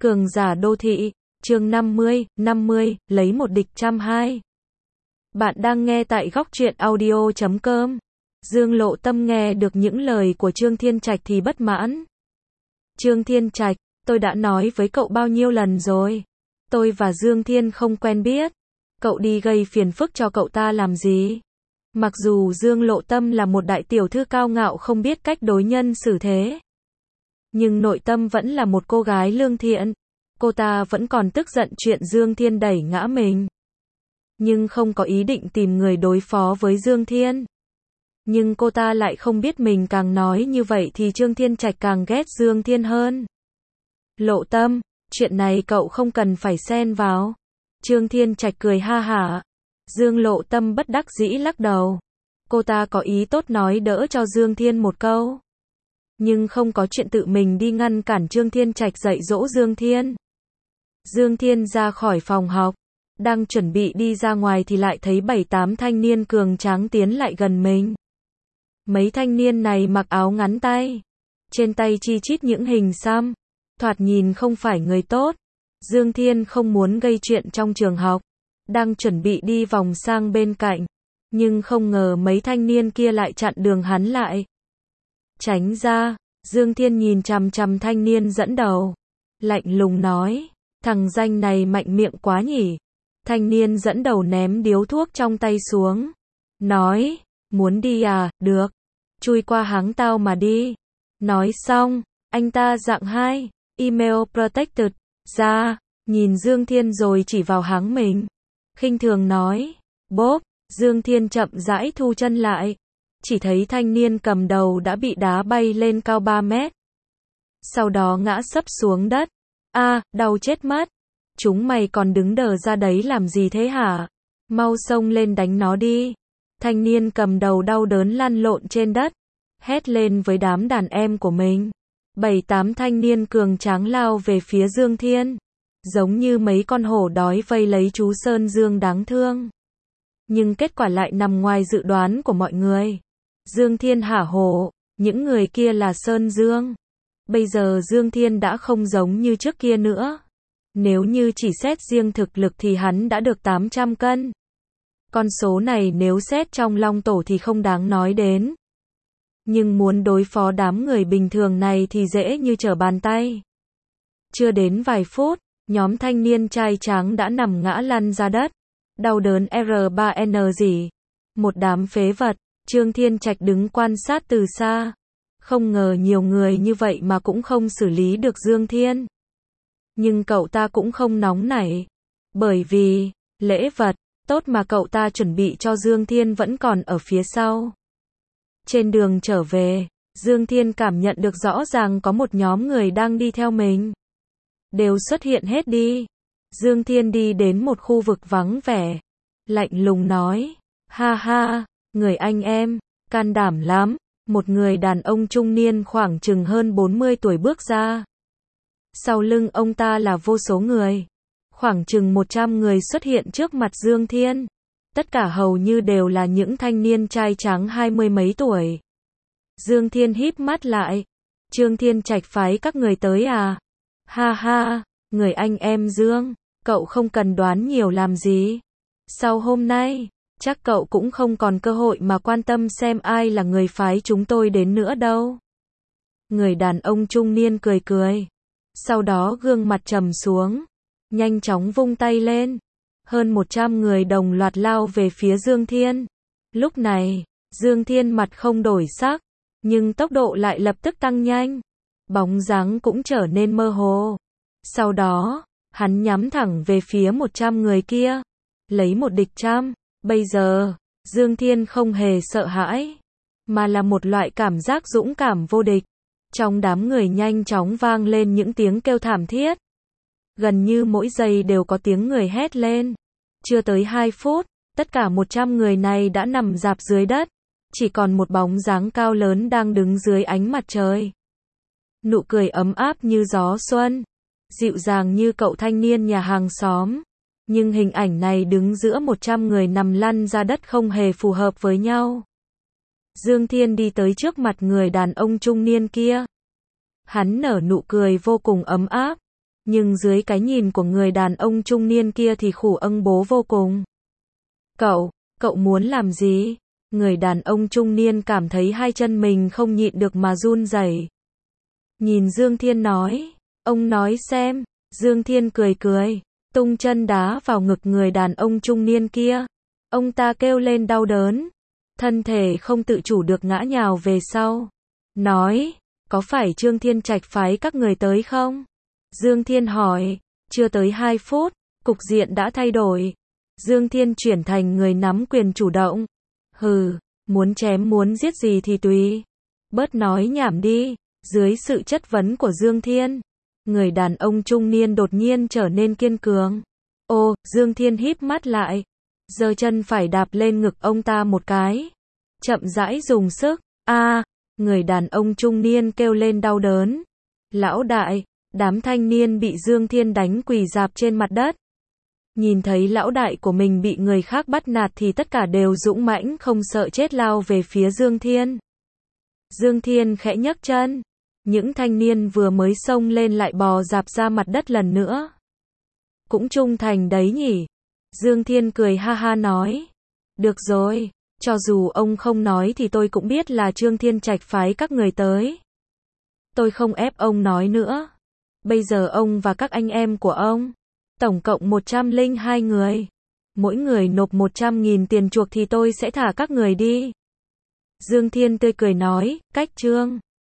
Cường giả đô thị, chương 50, lấy một địch trăm hai. Bạn đang nghe tại góc truyện audio.com. Dương Lộ Tâm nghe được những lời của Trương Thiên Trạch thì bất mãn. Trương Thiên Trạch, tôi đã nói với cậu bao nhiêu lần rồi. Tôi và Dương Thiên không quen biết. Cậu đi gây phiền phức cho cậu ta làm gì? Mặc dù Dương Lộ Tâm là một đại tiểu thư cao ngạo không biết cách đối nhân xử thế, nhưng nội tâm vẫn là một cô gái lương thiện. Cô ta vẫn còn tức giận chuyện Dương Thiên đẩy ngã mình, nhưng không có ý định tìm người đối phó với Dương Thiên. Nhưng cô ta lại không biết mình càng nói như vậy thì Trương Thiên Trạch càng ghét Dương Thiên hơn. Lộ Tâm, chuyện này cậu không cần phải xen vào. Trương Thiên Trạch cười ha hả. Dương Lộ Tâm bất đắc dĩ lắc đầu. Cô ta có ý tốt nói đỡ cho Dương Thiên một câu, nhưng không có chuyện tự mình đi ngăn cản Trương Thiên Trạch dạy dỗ Dương Thiên. Dương Thiên ra khỏi phòng học, đang chuẩn bị đi ra ngoài thì lại thấy 7-8 thanh niên cường tráng tiến lại gần mình. Mấy thanh niên này mặc áo ngắn tay, trên tay chi chít những hình xăm, thoạt nhìn không phải người tốt. Dương Thiên không muốn gây chuyện trong trường học, đang chuẩn bị đi vòng sang bên cạnh, nhưng không ngờ mấy thanh niên kia lại chặn đường hắn lại. Tránh ra. Dương Thiên nhìn chằm chằm thanh niên dẫn đầu, lạnh lùng nói, thằng danh này mạnh miệng quá nhỉ. Thanh niên dẫn đầu ném điếu thuốc trong tay xuống, nói, muốn đi à, được, chui qua háng tao mà đi. Nói xong, anh ta dạng 2, email protected, ra, nhìn Dương Thiên rồi chỉ vào háng mình, khinh thường nói, bốp. Dương Thiên chậm rãi thu chân lại, chỉ thấy thanh niên cầm đầu đã bị đá bay lên cao 3 mét. Sau đó ngã sấp xuống đất. Đau chết mất. Chúng mày còn đứng đờ ra đấy làm gì thế hả? Mau xông lên đánh nó đi. Thanh niên cầm đầu đau đớn lăn lộn trên đất, hét lên với đám đàn em của mình. 7-8 thanh niên cường tráng lao về phía Dương Thiên, giống như mấy con hổ đói vây lấy chú Sơn Dương đáng thương. Nhưng kết quả lại nằm ngoài dự đoán của mọi người. Dương Thiên hả hổ, những người kia là Sơn Dương. Bây giờ Dương Thiên đã không giống như trước kia nữa. Nếu như chỉ xét riêng thực lực thì hắn đã được 800 cân. Con số này nếu xét trong long tổ thì không đáng nói đến. Nhưng muốn đối phó đám người bình thường này thì dễ như trở bàn tay. Chưa đến vài phút, nhóm thanh niên trai tráng đã nằm ngã lăn ra đất, đau đớn R3N gì. Một đám phế vật. Trương Thiên Trạch đứng quan sát từ xa. Không ngờ nhiều người như vậy mà cũng không xử lý được Dương Thiên. Nhưng cậu ta cũng không nóng nảy. Bởi vì, lễ vật tốt mà cậu ta chuẩn bị cho Dương Thiên vẫn còn ở phía sau. Trên đường trở về, Dương Thiên cảm nhận được rõ ràng có một nhóm người đang đi theo mình. Đều xuất hiện hết đi. Dương Thiên đi đến một khu vực vắng vẻ, lạnh lùng nói, ha ha, người anh em, can đảm lắm. Một người đàn ông trung niên khoảng chừng hơn 40 tuổi bước ra. Sau lưng ông ta là vô số người. Khoảng chừng 100 người xuất hiện trước mặt Dương Thiên. Tất cả hầu như đều là những thanh niên trai tráng 20 mấy tuổi. Dương Thiên híp mắt lại. Trương Thiên Trạch phái các người tới à? Ha ha, người anh em Dương, cậu không cần đoán nhiều làm gì. Sau hôm nay, chắc cậu cũng không còn cơ hội mà quan tâm xem ai là người phái chúng tôi đến nữa đâu. Người đàn ông trung niên cười cười. Sau đó gương mặt trầm xuống, nhanh chóng vung tay lên. Hơn 100 người đồng loạt lao về phía Dương Thiên. Lúc này, Dương Thiên mặt không đổi sắc, nhưng tốc độ lại lập tức tăng nhanh. Bóng dáng cũng trở nên mơ hồ. Sau đó, hắn nhắm thẳng về phía 100 người kia. Lấy một địch trăm. Bây giờ, Dương Thiên không hề sợ hãi, mà là một loại cảm giác dũng cảm vô địch. Trong đám người nhanh chóng vang lên những tiếng kêu thảm thiết. Gần như mỗi giây đều có tiếng người hét lên. Chưa tới 2 phút, tất cả 100 người này đã nằm rạp dưới đất. Chỉ còn một bóng dáng cao lớn đang đứng dưới ánh mặt trời. Nụ cười ấm áp như gió xuân, dịu dàng như cậu thanh niên nhà hàng xóm. Nhưng hình ảnh này đứng giữa 100 người nằm lăn ra đất không hề phù hợp với nhau. Dương Thiên đi tới trước mặt người đàn ông trung niên kia. Hắn nở nụ cười vô cùng ấm áp. Nhưng dưới cái nhìn của người đàn ông trung niên kia thì khủng bố vô cùng. Cậu muốn làm gì? Người đàn ông trung niên cảm thấy hai chân mình không nhịn được mà run rẩy. Nhìn Dương Thiên nói, ông nói xem. Dương Thiên cười cười, tung chân đá vào ngực người đàn ông trung niên kia. Ông ta kêu lên đau đớn, thân thể không tự chủ được ngã nhào về sau. Nói, có phải Trương Thiên Trạch phái các người tới không? Dương Thiên hỏi, chưa tới 2 phút, cục diện đã thay đổi. Dương Thiên chuyển thành người nắm quyền chủ động. Hừ, muốn chém muốn giết gì thì tùy. Bớt nói nhảm đi. Dưới sự chất vấn của Dương Thiên, người đàn ông trung niên đột nhiên trở nên kiên cường. Ô, Dương Thiên híp mắt lại, giơ chân phải đạp lên ngực ông ta một cái. Chậm rãi dùng sức. Người đàn ông trung niên kêu lên đau đớn. Lão đại, đám thanh niên bị Dương Thiên đánh quỳ rạp trên mặt đất. Nhìn thấy lão đại của mình bị người khác bắt nạt thì tất cả đều dũng mãnh không sợ chết lao về phía Dương Thiên. Dương Thiên khẽ nhấc chân. Những thanh niên vừa mới xông lên lại bò rạp ra mặt đất lần nữa. Cũng trung thành đấy nhỉ? Dương Thiên cười ha ha nói. Được rồi, cho dù ông không nói thì tôi cũng biết là Trương Thiên Trạch phái các người tới. Tôi không ép ông nói nữa. Bây giờ ông và các anh em của ông, tổng cộng 102 người. Mỗi người nộp 100.000 tiền chuộc thì tôi sẽ thả các người đi. Dương Thiên tươi cười nói, cách Trương